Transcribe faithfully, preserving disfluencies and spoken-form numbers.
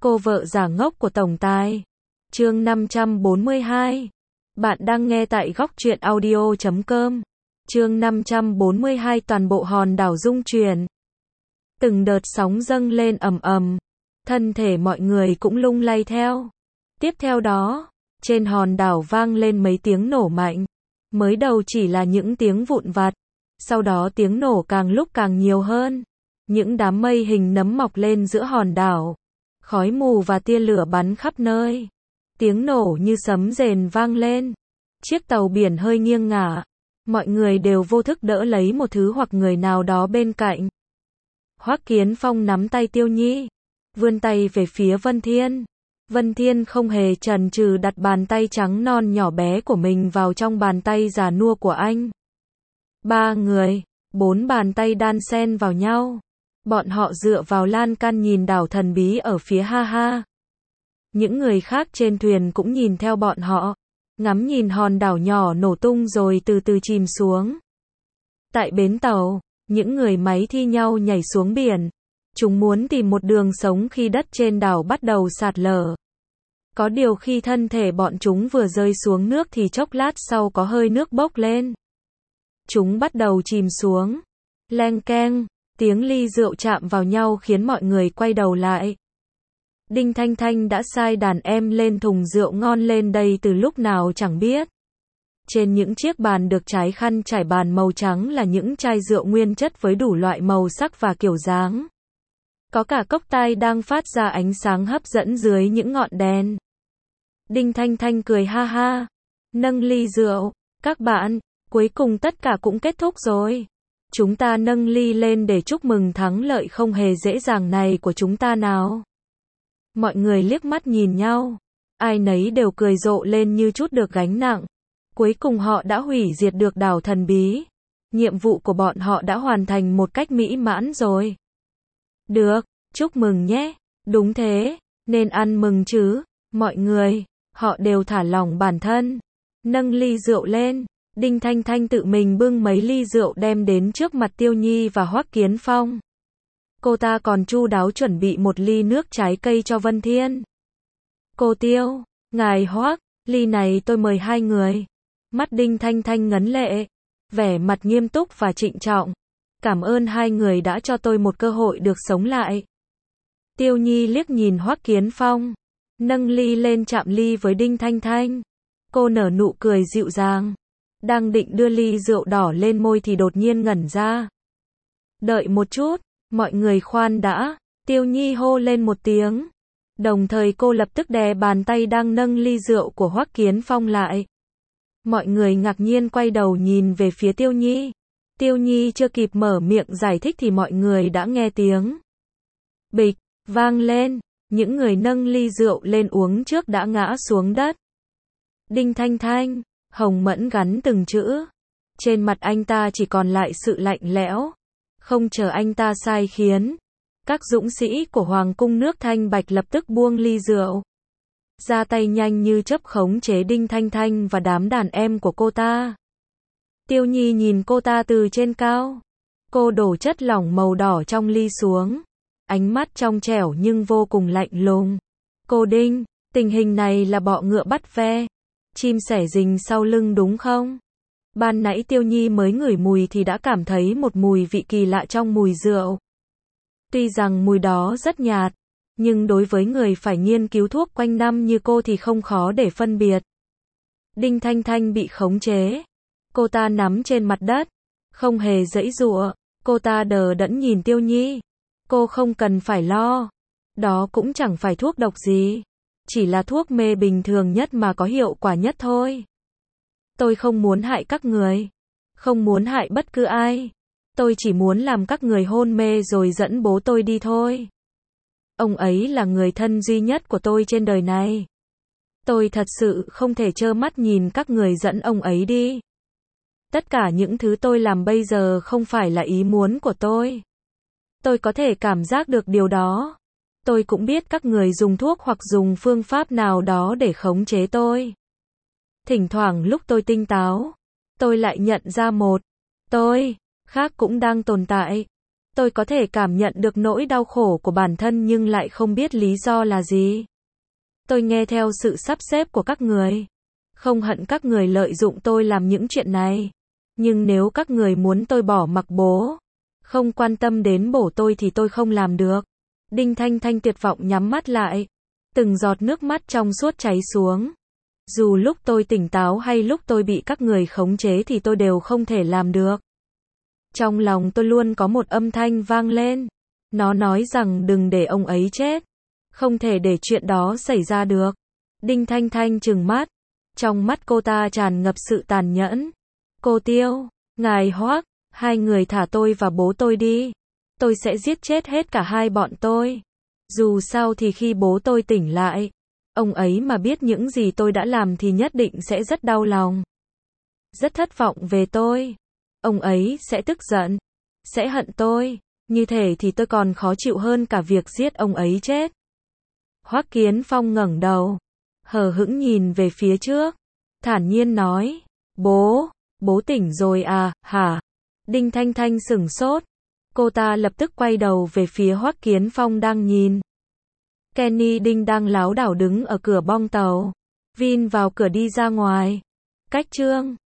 Cô vợ giả ngốc của tổng tài. Chương năm trăm bốn mươi hai. Bạn đang nghe tại góc truyện audio chấm com. Chương năm trăm bốn mươi hai. Toàn bộ hòn đảo rung chuyển. Từng đợt sóng dâng lên ầm ầm, thân thể mọi người cũng lung lay theo. Tiếp theo đó, trên hòn đảo vang lên mấy tiếng nổ mạnh. Mới đầu chỉ là những tiếng vụn vặt, sau đó tiếng nổ càng lúc càng nhiều hơn. Những đám mây hình nấm mọc lên giữa hòn đảo, khói mù và tia lửa bắn khắp nơi. Tiếng nổ như sấm rền vang lên. Chiếc tàu biển hơi nghiêng ngả. Mọi người đều vô thức đỡ lấy một thứ hoặc người nào đó bên cạnh. Hoắc Kiến Phong nắm tay Tiêu Nhi, vươn tay về phía Vân Thiên. Vân Thiên không hề chần chừ đặt bàn tay trắng non nhỏ bé của mình vào trong bàn tay già nua của anh. Ba người, bốn bàn tay đan xen vào nhau. Bọn họ dựa vào lan can nhìn đảo thần bí ở phía ha ha. Những người khác trên thuyền cũng nhìn theo bọn họ, ngắm nhìn hòn đảo nhỏ nổ tung rồi từ từ chìm xuống. Tại bến tàu, những người máy thi nhau nhảy xuống biển. Chúng muốn tìm một đường sống khi đất trên đảo bắt đầu sạt lở. Có điều khi thân thể bọn chúng vừa rơi xuống nước thì chốc lát sau có hơi nước bốc lên. Chúng bắt đầu chìm xuống. Leng keng, tiếng ly rượu chạm vào nhau khiến mọi người quay đầu lại. Đinh Thanh Thanh đã sai đàn em lên thùng rượu ngon lên đây từ lúc nào chẳng biết. Trên những chiếc bàn được trải khăn trải bàn màu trắng là những chai rượu nguyên chất với đủ loại màu sắc và kiểu dáng. Có cả cốc tai đang phát ra ánh sáng hấp dẫn dưới những ngọn đèn. Đinh Thanh Thanh cười ha ha, nâng ly rượu. Các bạn, cuối cùng tất cả cũng kết thúc rồi. Chúng ta nâng ly lên để chúc mừng thắng lợi không hề dễ dàng này của chúng ta nào. Mọi người liếc mắt nhìn nhau. Ai nấy đều cười rộ lên như chút được gánh nặng. Cuối cùng họ đã hủy diệt được đảo thần bí. Nhiệm vụ của bọn họ đã hoàn thành một cách mỹ mãn rồi. Được, chúc mừng nhé. Đúng thế, nên ăn mừng chứ. Mọi người, họ đều thả lỏng bản thân. Nâng ly rượu lên. Đinh Thanh Thanh tự mình bưng mấy ly rượu đem đến trước mặt Tiêu Nhi và Hoắc Kiến Phong. Cô ta còn chu đáo chuẩn bị một ly nước trái cây cho Vân Thiên. Cô Tiêu, ngài Hoắc, ly này tôi mời hai người. Mắt Đinh Thanh Thanh ngấn lệ, vẻ mặt nghiêm túc và trịnh trọng. Cảm ơn hai người đã cho tôi một cơ hội được sống lại. Tiêu Nhi liếc nhìn Hoắc Kiến Phong, nâng ly lên chạm ly với Đinh Thanh Thanh. Cô nở nụ cười dịu dàng. Đang định đưa ly rượu đỏ lên môi thì đột nhiên ngẩn ra. Đợi một chút, mọi người khoan đã. Tiêu Nhi hô lên một tiếng. Đồng thời cô lập tức đè bàn tay đang nâng ly rượu của Hoắc Kiến Phong lại. Mọi người ngạc nhiên quay đầu nhìn về phía Tiêu Nhi. Tiêu Nhi chưa kịp mở miệng giải thích thì mọi người đã nghe tiếng bịch vang lên. Những người nâng ly rượu lên uống trước đã ngã xuống đất. Đinh Thanh Thanh, Hồng Mẫn gắn từng chữ. Trên mặt anh ta chỉ còn lại sự lạnh lẽo. Không chờ anh ta sai khiến, các dũng sĩ của Hoàng cung nước Thanh Bạch lập tức buông ly rượu. Ra tay nhanh như chớp khống chế Đinh Thanh Thanh và đám đàn em của cô ta. Tiêu Nhi nhìn cô ta từ trên cao. Cô đổ chất lỏng màu đỏ trong ly xuống. Ánh mắt trong trẻo nhưng vô cùng lạnh lùng. Cô Đinh, tình hình này là bọ ngựa bắt ve, chim sẻ rình sau lưng đúng không? Ban nãy Tiêu Nhi mới ngửi mùi thì đã cảm thấy một mùi vị kỳ lạ trong mùi rượu. Tuy rằng mùi đó rất nhạt, nhưng đối với người phải nghiên cứu thuốc quanh năm như cô thì không khó để phân biệt. Đinh Thanh Thanh bị khống chế. Cô ta nằm trên mặt đất, không hề giãy giụa. Cô ta đờ đẫn nhìn Tiêu Nhi. Cô không cần phải lo. Đó cũng chẳng phải thuốc độc gì. Chỉ là thuốc mê bình thường nhất mà có hiệu quả nhất thôi. Tôi không muốn hại các người. Không muốn hại bất cứ ai. Tôi chỉ muốn làm các người hôn mê rồi dẫn bố tôi đi thôi. Ông ấy là người thân duy nhất của tôi trên đời này. Tôi thật sự không thể trơ mắt nhìn các người dẫn ông ấy đi. Tất cả những thứ tôi làm bây giờ không phải là ý muốn của tôi. Tôi có thể cảm giác được điều đó. Tôi cũng biết các người dùng thuốc hoặc dùng phương pháp nào đó để khống chế tôi. Thỉnh thoảng lúc tôi tinh táo, tôi lại nhận ra một tôi khác cũng đang tồn tại. Tôi có thể cảm nhận được nỗi đau khổ của bản thân nhưng lại không biết lý do là gì. Tôi nghe theo sự sắp xếp của các người. Không hận các người lợi dụng tôi làm những chuyện này. Nhưng nếu các người muốn tôi bỏ mặc bố, không quan tâm đến bố tôi thì tôi không làm được. Đinh Thanh Thanh tuyệt vọng nhắm mắt lại. Từng giọt nước mắt trong suốt chảy xuống. Dù lúc tôi tỉnh táo hay lúc tôi bị các người khống chế thì tôi đều không thể làm được. Trong lòng tôi luôn có một âm thanh vang lên. Nó nói rằng đừng để ông ấy chết. Không thể để chuyện đó xảy ra được. Đinh Thanh Thanh trừng mắt. Trong mắt cô ta tràn ngập sự tàn nhẫn. Cô Tiêu, ngài Hoắc, hai người thả tôi và bố tôi đi. Tôi sẽ giết chết hết cả hai bọn tôi. Dù sao thì khi bố tôi tỉnh lại, ông ấy mà biết những gì tôi đã làm thì nhất định sẽ rất đau lòng. Rất thất vọng về tôi. Ông ấy sẽ tức giận, sẽ hận tôi. Như thế thì tôi còn khó chịu hơn cả việc giết ông ấy chết. Hoắc Kiến Phong ngẩng đầu, hờ hững nhìn về phía trước, thản nhiên nói, bố, bố tỉnh rồi à, hả? Đinh Thanh Thanh sửng sốt. Cô ta lập tức quay đầu về phía Hoắc Kiến Phong đang nhìn. Kenny Đinh đang lảo đảo đứng ở cửa bong tàu. Vin vào cửa đi ra ngoài. Cách Trương